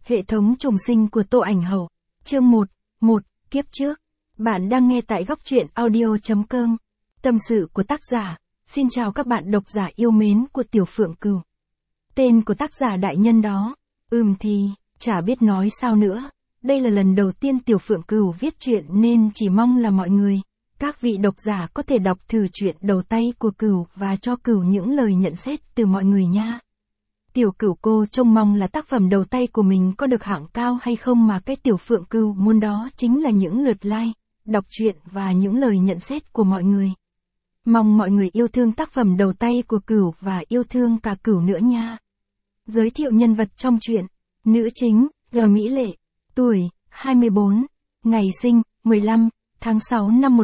Hệ thống trùng sinh của Tô Ảnh Hậu. Chương 1. Kiếp trước. Bạn đang nghe tại góc truyện audio.com. Tâm sự của tác giả. Xin chào các bạn độc giả yêu mến của Tiểu Phượng Cừu. Tên của tác giả đại nhân đó. Thì, chả biết nói sao nữa. Đây là lần đầu tiên Tiểu Phượng Cừu viết truyện nên chỉ mong là mọi người, các vị độc giả có thể đọc thử truyện đầu tay của Cừu và cho Cừu những lời nhận xét từ mọi người nha. Tiểu Cửu cô trông mong là tác phẩm đầu tay của mình có được hạng cao hay không, mà cái Tiểu Phượng Cừu muốn đó chính là những lượt like, đọc truyện và những lời nhận xét của mọi người. Mong mọi người yêu thương tác phẩm đầu tay của Cửu và yêu thương cả Cửu nữa nha. Giới thiệu nhân vật trong truyện. Nữ chính, G. Mỹ Lệ, tuổi, 24, ngày sinh, 15, tháng 6 năm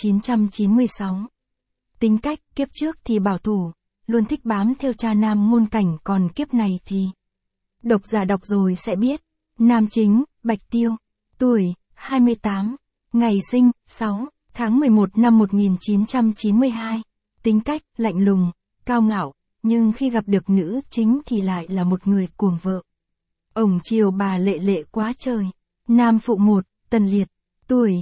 1996. Tính cách, kiếp trước thì bảo thủ, luôn thích bám theo cha nam Ngôn Cảnh, còn kiếp này thì... Độc giả đọc rồi sẽ biết. Nam chính, Bạch Tiêu, tuổi, 28, ngày sinh, 6, tháng 11 năm 1992. Tính cách, lạnh lùng, cao ngạo, nhưng khi gặp được nữ chính thì lại là một người cuồng vợ. Ổng chiều bà Lệ Lệ quá trời. Nam phụ 1, Tần Liệt, tuổi,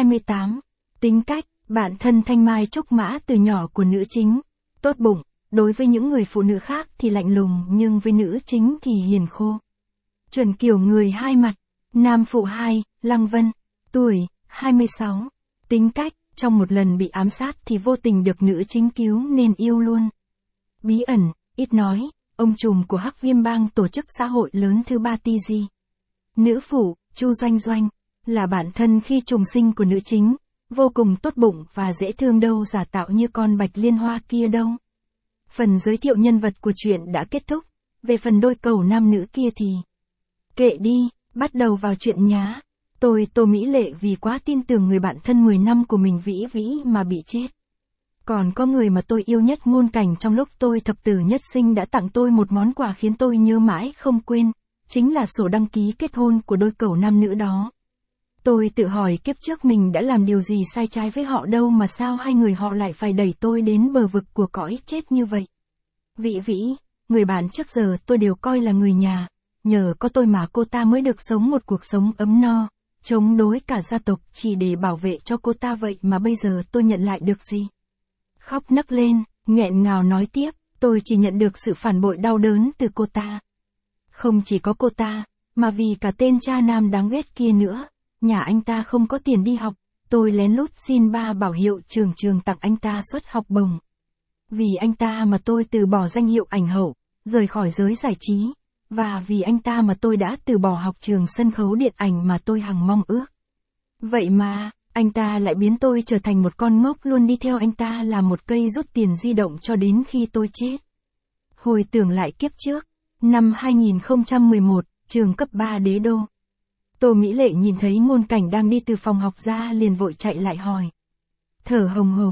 28. Tính cách, bạn thân thanh mai trúc mã từ nhỏ của nữ chính. Tốt bụng, đối với những người phụ nữ khác thì lạnh lùng, nhưng với nữ chính thì hiền khô. Chuẩn kiểu người hai mặt. Nam phụ 2, Lăng Vân, tuổi, 26. Tính cách, trong một lần bị ám sát thì vô tình được nữ chính cứu nên yêu luôn. Bí ẩn, ít nói, ông trùm của Hắc Viêm Bang, tổ chức xã hội lớn thứ 3 TG. Nữ phụ, Chu Doanh Doanh, là bạn thân khi trùng sinh của nữ chính, vô cùng tốt bụng và dễ thương, đâu giả tạo như con Bạch Liên Hoa kia đâu. Phần giới thiệu nhân vật của truyện đã kết thúc, về phần đôi cầu nam nữ kia thì... Kệ đi, bắt đầu vào chuyện nhá. Tôi, Tô Mỹ Lệ, vì quá tin tưởng người bạn thân 10 năm của mình Vĩ Vĩ mà bị chết. Còn có người mà tôi yêu nhất, Ngôn Cảnh, trong lúc tôi thập tử nhất sinh đã tặng tôi một món quà khiến tôi nhớ mãi không quên, chính là sổ đăng ký kết hôn của đôi cẩu nam nữ đó. Tôi tự hỏi kiếp trước mình đã làm điều gì sai trái với họ đâu mà sao hai người họ lại phải đẩy tôi đến bờ vực của cõi chết như vậy. Vĩ Vĩ, người bạn trước giờ tôi đều coi là người nhà, nhờ có tôi mà cô ta mới được sống một cuộc sống ấm no, chống đối cả gia tộc chỉ để bảo vệ cho cô ta, vậy mà bây giờ tôi nhận lại được gì? Khóc nấc lên, nghẹn ngào nói tiếp, tôi chỉ nhận được sự phản bội đau đớn từ cô ta. Không chỉ có cô ta, mà vì cả tên cha nam đáng ghét kia nữa. Nhà anh ta không có tiền đi học, tôi lén lút xin ba bảo hiệu trường tặng anh ta suất học bổng. Vì anh ta mà tôi từ bỏ danh hiệu ảnh hậu, rời khỏi giới giải trí. Và vì anh ta mà tôi đã từ bỏ học trường sân khấu điện ảnh mà tôi hằng mong ước. Vậy mà, anh ta lại biến tôi trở thành một con ngốc luôn đi theo anh ta làm một cây rút tiền di động cho đến khi tôi chết. Hồi tưởng lại kiếp trước, năm 2011, trường cấp 3 Đế Đô. Tô Mỹ Lệ nhìn thấy Ngôn Cảnh đang đi từ phòng học ra liền vội chạy lại hỏi. Thở hồng hộc,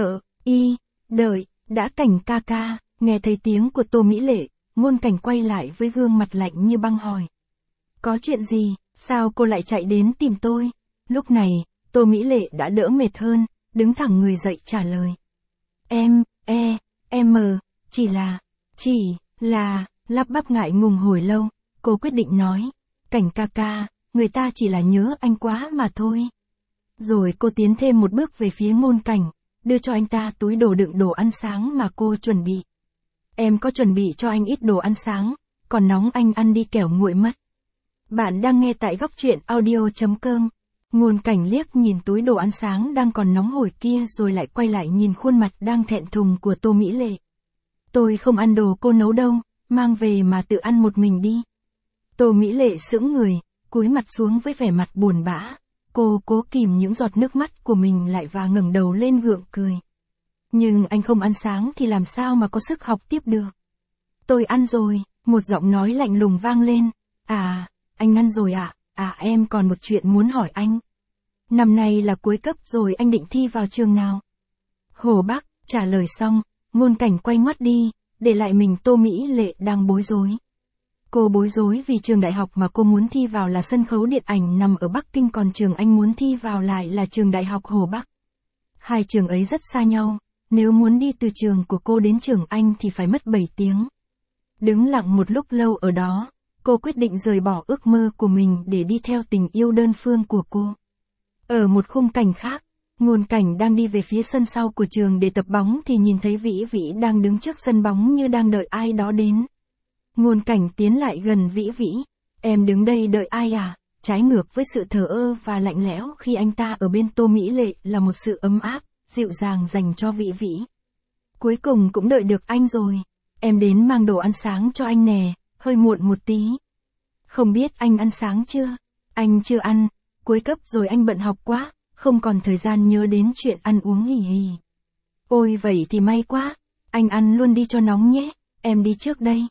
đợi, đã Cảnh ca ca. Nghe thấy tiếng của Tô Mỹ Lệ, Ngôn Cảnh quay lại với gương mặt lạnh như băng hỏi. Có chuyện gì, sao cô lại chạy đến tìm tôi? Lúc này, Tô Mỹ Lệ đã đỡ mệt hơn, đứng thẳng người dậy trả lời. Chỉ là, lắp bắp ngại ngùng hồi lâu, cô quyết định nói. Cảnh ca ca, người ta chỉ là nhớ anh quá mà thôi. Rồi cô tiến thêm một bước về phía Ngôn Cảnh, đưa cho anh ta túi đồ đựng đồ ăn sáng mà cô chuẩn bị. Em có chuẩn bị cho anh ít đồ ăn sáng, còn nóng anh ăn đi kẻo nguội mất. Bạn đang nghe tại góc truyện audio.com. Ngôn Cảnh liếc nhìn túi đồ ăn sáng đang còn nóng hổi kia rồi lại quay lại nhìn khuôn mặt đang thẹn thùng của Tô Mỹ Lệ. Tôi không ăn đồ cô nấu đâu, mang về mà tự ăn một mình đi. Tô Mỹ Lệ sững người, cúi mặt xuống với vẻ mặt buồn bã. Cô cố kìm những giọt nước mắt của mình lại và ngẩng đầu lên gượng cười. Nhưng anh không ăn sáng thì làm sao mà có sức học tiếp được? Tôi ăn rồi, một giọng nói lạnh lùng vang lên. À, anh ăn rồi ạ? Em còn một chuyện muốn hỏi anh. Năm nay là cuối cấp rồi, anh định thi vào trường nào? Hồ Bắc, trả lời xong, Ngôn Cảnh quay ngoắt đi, để lại mình Tô Mỹ Lệ đang bối rối. Cô bối rối vì trường đại học mà cô muốn thi vào là sân khấu điện ảnh nằm ở Bắc Kinh, còn trường anh muốn thi vào lại là trường đại học Hồ Bắc. Hai trường ấy rất xa nhau, nếu muốn đi từ trường của cô đến trường anh thì phải mất 7 tiếng. Đứng lặng một lúc lâu ở đó, cô quyết định rời bỏ ước mơ của mình để đi theo tình yêu đơn phương của cô. Ở một khung cảnh khác, Ngôn Cảnh đang đi về phía sân sau của trường để tập bóng thì nhìn thấy Vĩ Vĩ đang đứng trước sân bóng như đang đợi ai đó đến. Ngôn Cảnh tiến lại gần Vĩ Vĩ. Em đứng đây đợi ai à? Trái ngược với sự thờ ơ và lạnh lẽo khi anh ta ở bên Tô Mỹ Lệ là một sự ấm áp, dịu dàng dành cho Vĩ Vĩ. Cuối cùng cũng đợi được anh rồi. Em đến mang đồ ăn sáng cho anh nè, hơi muộn một tí. Không biết anh ăn sáng chưa? Anh chưa ăn, cuối cấp rồi anh bận học quá, không còn thời gian nhớ đến chuyện ăn uống hì hì. Ôi vậy thì may quá, anh ăn luôn đi cho nóng nhé, em đi trước đây.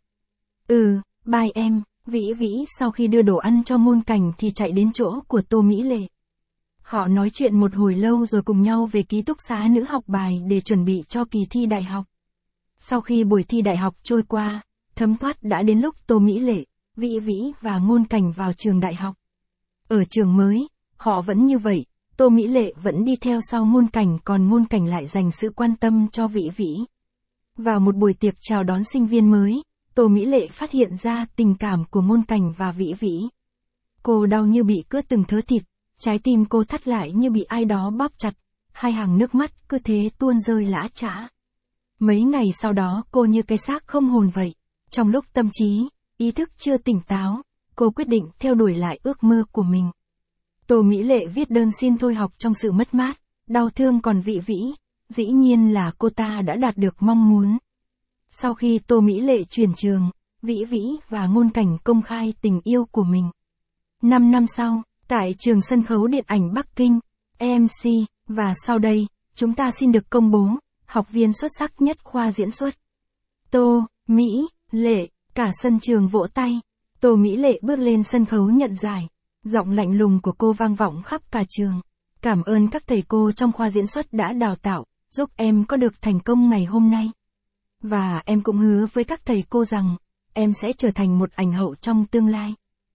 Bye em. Vĩ Vĩ sau khi đưa đồ ăn cho Ngôn Cảnh thì chạy đến chỗ của Tô Mỹ Lệ. Họ nói chuyện một hồi lâu rồi cùng nhau về ký túc xá nữ học bài để chuẩn bị cho kỳ thi đại học. Sau khi buổi thi đại học trôi qua, thấm thoát đã đến lúc Tô Mỹ Lệ, Vĩ Vĩ và Ngôn Cảnh vào trường đại học. Ở trường mới, họ vẫn như vậy, Tô Mỹ Lệ vẫn đi theo sau Ngôn Cảnh còn Ngôn Cảnh lại dành sự quan tâm cho Vĩ Vĩ. Vào một buổi tiệc chào đón sinh viên mới, Tô Mỹ Lệ phát hiện ra tình cảm của Ngôn Cảnh và Vĩ Vĩ. Cô đau như bị cứa từng thớ thịt, trái tim cô thắt lại như bị ai đó bóp chặt, hai hàng nước mắt cứ thế tuôn rơi lã chã. Mấy ngày sau đó cô như cái xác không hồn vậy. Trong lúc tâm trí, ý thức chưa tỉnh táo, cô quyết định theo đuổi lại ước mơ của mình. Tô Mỹ Lệ viết đơn xin thôi học trong sự mất mát, đau thương còn Vĩ Vĩ, dĩ nhiên là cô ta đã đạt được mong muốn. Sau khi Tô Mỹ Lệ chuyển trường, Vĩ Vĩ và Ngôn Cảnh công khai tình yêu của mình. 5 năm sau, tại trường sân khấu điện ảnh Bắc Kinh, MC, và sau đây, chúng ta xin được công bố, học viên xuất sắc nhất khoa diễn xuất. Tô Mỹ Lệ, cả sân trường vỗ tay. Tô Mỹ Lệ bước lên sân khấu nhận giải. Giọng lạnh lùng của cô vang vọng khắp cả trường. Cảm ơn các thầy cô trong khoa diễn xuất đã đào tạo, giúp em có được thành công ngày hôm nay. Và em cũng hứa với các thầy cô rằng, em sẽ trở thành một ảnh hậu trong tương lai.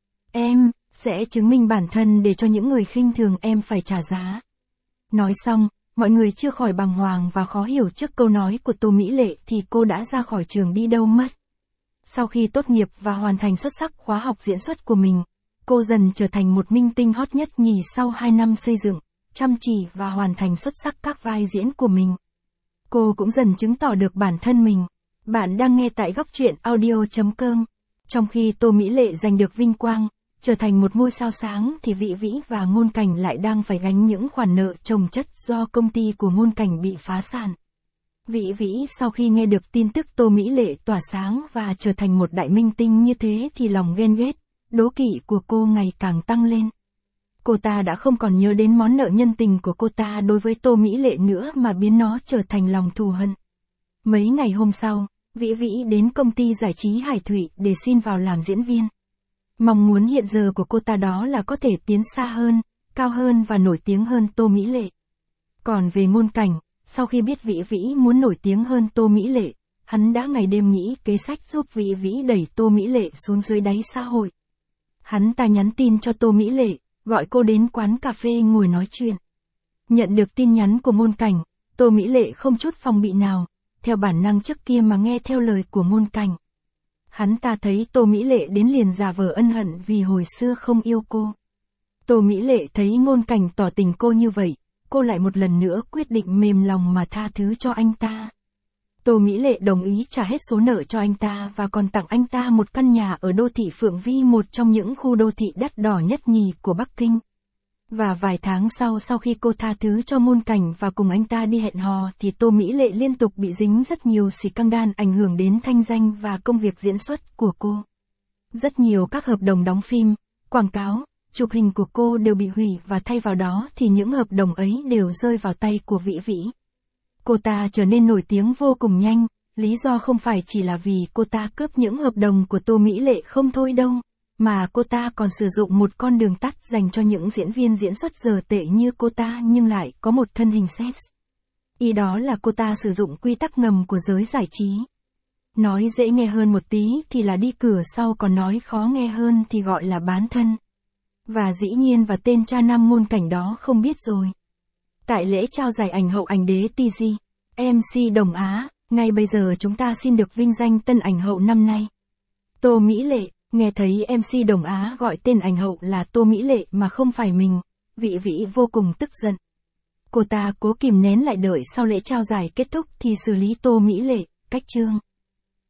Em sẽ chứng minh bản thân để cho những người khinh thường em phải trả giá. Nói xong, mọi người chưa khỏi bàng hoàng và khó hiểu trước câu nói của Tô Mỹ Lệ thì cô đã ra khỏi trường đi đâu mất. Sau khi tốt nghiệp và hoàn thành xuất sắc khóa học diễn xuất của mình, cô dần trở thành một minh tinh hot nhất nhì sau 2 năm xây dựng, chăm chỉ và hoàn thành xuất sắc các vai diễn của mình. Cô cũng dần chứng tỏ được bản thân mình. Bạn đang nghe tại góc truyện audio.com. Trong khi Tô Mỹ Lệ giành được vinh quang, trở thành một ngôi sao sáng thì Vĩ Vĩ và Ngôn Cảnh lại đang phải gánh những khoản nợ chồng chất do công ty của Ngôn Cảnh bị phá sản. Vĩ Vĩ sau khi nghe được tin tức Tô Mỹ Lệ tỏa sáng và trở thành một đại minh tinh như thế thì lòng ghen ghét, đố kỵ của cô ngày càng tăng lên. Cô ta đã không còn nhớ đến món nợ nhân tình của cô ta đối với Tô Mỹ Lệ nữa mà biến nó trở thành lòng thù hận. Mấy ngày hôm sau, Vĩ Vĩ đến công ty giải trí Hải Thụy để xin vào làm diễn viên. Mong muốn hiện giờ của cô ta đó là có thể tiến xa hơn, cao hơn và nổi tiếng hơn Tô Mỹ Lệ. Còn về Ngôn Cảnh, sau khi biết Vĩ Vĩ muốn nổi tiếng hơn Tô Mỹ Lệ, hắn đã ngày đêm nghĩ kế sách giúp Vĩ Vĩ đẩy Tô Mỹ Lệ xuống dưới đáy xã hội. Hắn ta nhắn tin cho Tô Mỹ Lệ, gọi cô đến quán cà phê ngồi nói chuyện. Nhận được tin nhắn của Ngôn Cảnh, Tô Mỹ Lệ không chút phòng bị nào, theo bản năng trước kia mà nghe theo lời của Ngôn Cảnh. Hắn ta thấy Tô Mỹ Lệ đến liền giả vờ ân hận vì hồi xưa không yêu cô. Tô Mỹ Lệ thấy Ngôn Cảnh tỏ tình cô như vậy, cô lại một lần nữa quyết định mềm lòng mà tha thứ cho anh ta. Tô Mỹ Lệ đồng ý trả hết số nợ cho anh ta và còn tặng anh ta một căn nhà ở đô thị Phượng Vi, một trong những khu đô thị đắt đỏ nhất nhì của Bắc Kinh. Và vài tháng sau khi cô tha thứ cho Ngôn Cảnh và cùng anh ta đi hẹn hò thì Tô Mỹ Lệ liên tục bị dính rất nhiều scandal ảnh hưởng đến thanh danh và công việc diễn xuất của cô. Rất nhiều các hợp đồng đóng phim, quảng cáo, chụp hình của cô đều bị hủy và thay vào đó thì những hợp đồng ấy đều rơi vào tay của Vĩ Vĩ. Cô ta trở nên nổi tiếng vô cùng nhanh, lý do không phải chỉ là vì cô ta cướp những hợp đồng của Tô Mỹ Lệ không thôi đâu, mà cô ta còn sử dụng một con đường tắt dành cho những diễn viên diễn xuất dở tệ như cô ta nhưng lại có một thân hình sex. Ý đó là cô ta sử dụng quy tắc ngầm của giới giải trí. Nói dễ nghe hơn một tí thì là đi cửa sau, còn nói khó nghe hơn thì gọi là bán thân. Và dĩ nhiên và tên cha nam Ngôn Cảnh đó không biết rồi. Tại lễ trao giải ảnh hậu ảnh đế TG, MC Đồng Á, ngay bây giờ chúng ta xin được vinh danh tân ảnh hậu năm nay. Tô Mỹ Lệ, Nghe thấy MC Đồng Á gọi tên ảnh hậu là Tô Mỹ Lệ mà không phải mình, Vị Vĩ vô cùng tức giận. Cô ta cố kìm nén lại đợi sau lễ trao giải kết thúc thì xử lý Tô Mỹ Lệ, cách chương.